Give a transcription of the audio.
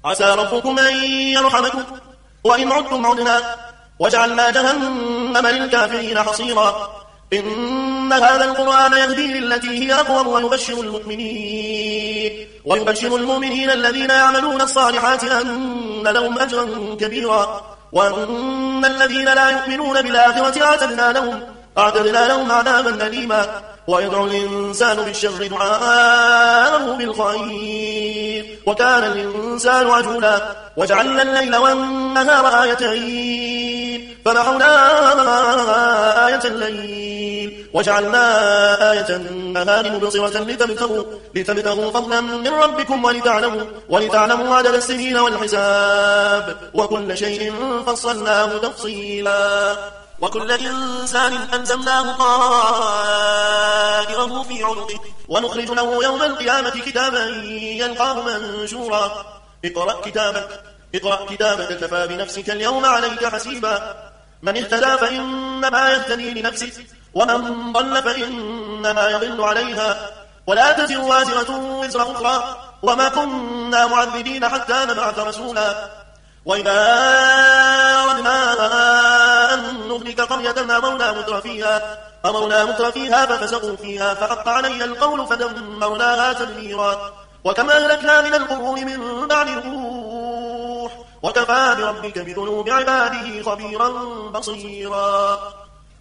عسى ربكم أن يرحمكم وإن عدتم عدنا وجعلنا جهنم للكافرين حصيرا. إن هذا القرآن يهدي للتي هي أقوم ويبشر المؤمنين الذين يعملون الصالحات أن لهم أجرا كبيرا، وأن الذين لا يؤمنون بالآخرة أعتدنا لهم عذابا أليما. ويدعو الإنسان بالشر دعاءه بالخير وكان الإنسان عجولا. وجعلنا الليل والنهار آيتين فمحونا آية الليل وجعلنا آية النهار مبصرة لتبتغوا فضلا من ربكم ولتعلموا عدد السنين والحساب وكل شيء فصلناه تفصيلا. وكل إنسان ألزمناه طائره في عنقه ونخرج له يوم القيامة كتابا يلقاه منشورا. اقرأ كتابك كفى بنفسك اليوم عليك حسيبا. من اهتدى فإنما يهتدي لنفسه ومن ضل فإنما يضل عليها ولا تزر وازرة وزر أخرى وما كنا معذبين حتى نبعث رسولا. وإذا أردنا أن نهلك قرية أمرنا متر فيها ففسقوا فيها فحق علي القول فدمرناها تدميرا. وكما أهلكنا من القرون من بعد نوح وكفى بربك بذنوب عباده خبيرا بصيرا.